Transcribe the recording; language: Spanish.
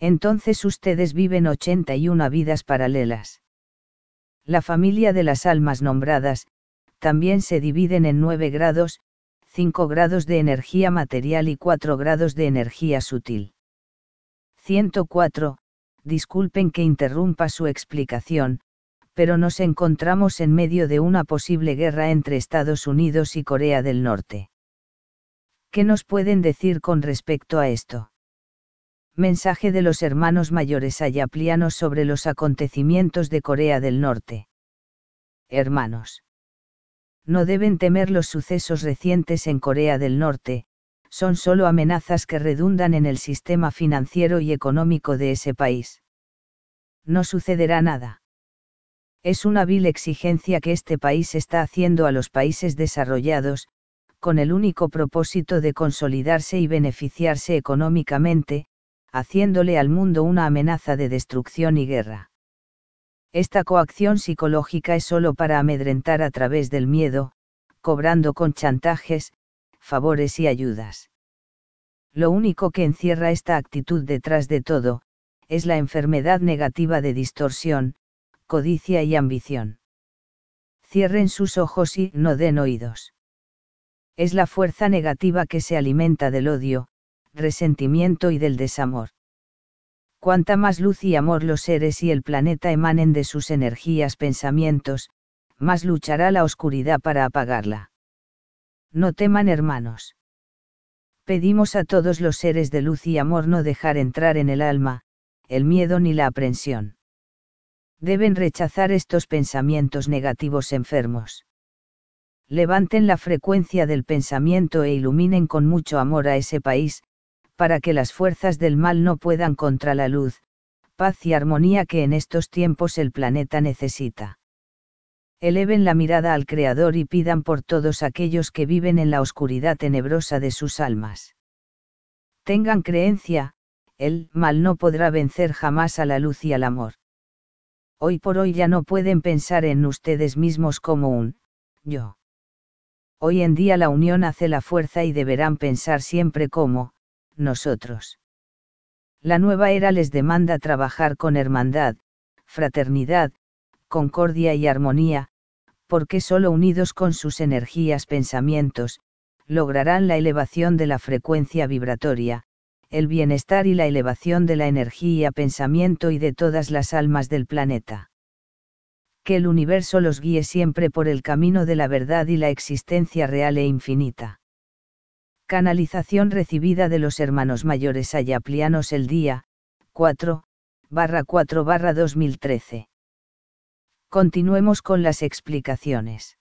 Entonces ustedes viven 81 vidas paralelas. La familia de las almas nombradas, también se dividen en 9 grados, 5 grados de energía material y 4 grados de energía sutil. 104. Disculpen que interrumpa su explicación, pero nos encontramos en medio de una posible guerra entre Estados Unidos y Corea del Norte. ¿Qué nos pueden decir con respecto a esto? Mensaje de los hermanos mayores ayaplianos sobre los acontecimientos de Corea del Norte. Hermanos. No deben temer los sucesos recientes en Corea del Norte, son solo amenazas que redundan en el sistema financiero y económico de ese país. No sucederá nada. Es una vil exigencia que este país está haciendo a los países desarrollados, con el único propósito de consolidarse y beneficiarse económicamente, haciéndole al mundo una amenaza de destrucción y guerra. Esta coacción psicológica es solo para amedrentar a través del miedo, cobrando con chantajes, favores y ayudas. Lo único que encierra esta actitud detrás de todo, es la enfermedad negativa de distorsión, codicia y ambición. Cierren sus ojos y no den oídos. Es la fuerza negativa que se alimenta del odio, resentimiento y del desamor. Cuanta más luz y amor los seres y el planeta emanen de sus energías pensamientos, más luchará la oscuridad para apagarla. No teman, hermanos. Pedimos a todos los seres de luz y amor no dejar entrar en el alma, el miedo ni la aprensión. Deben rechazar estos pensamientos negativos enfermos. Levanten la frecuencia del pensamiento e iluminen con mucho amor a ese país, para que las fuerzas del mal no puedan contra la luz, paz y armonía que en estos tiempos el planeta necesita. Eleven la mirada al Creador y pidan por todos aquellos que viven en la oscuridad tenebrosa de sus almas. Tengan creencia, el mal no podrá vencer jamás a la luz y al amor. Hoy por hoy ya no pueden pensar en ustedes mismos como un yo. Hoy en día la unión hace la fuerza y deberán pensar siempre como nosotros. La nueva era les demanda trabajar con hermandad, fraternidad, concordia y armonía, porque solo unidos con sus energías pensamientos, lograrán la elevación de la frecuencia vibratoria, el bienestar y la elevación de la energía pensamiento y de todas las almas del planeta. Que el universo los guíe siempre por el camino de la verdad y la existencia real e infinita. Canalización recibida de los hermanos mayores ayaplianos el día 4/4/2013. Continuemos con las explicaciones.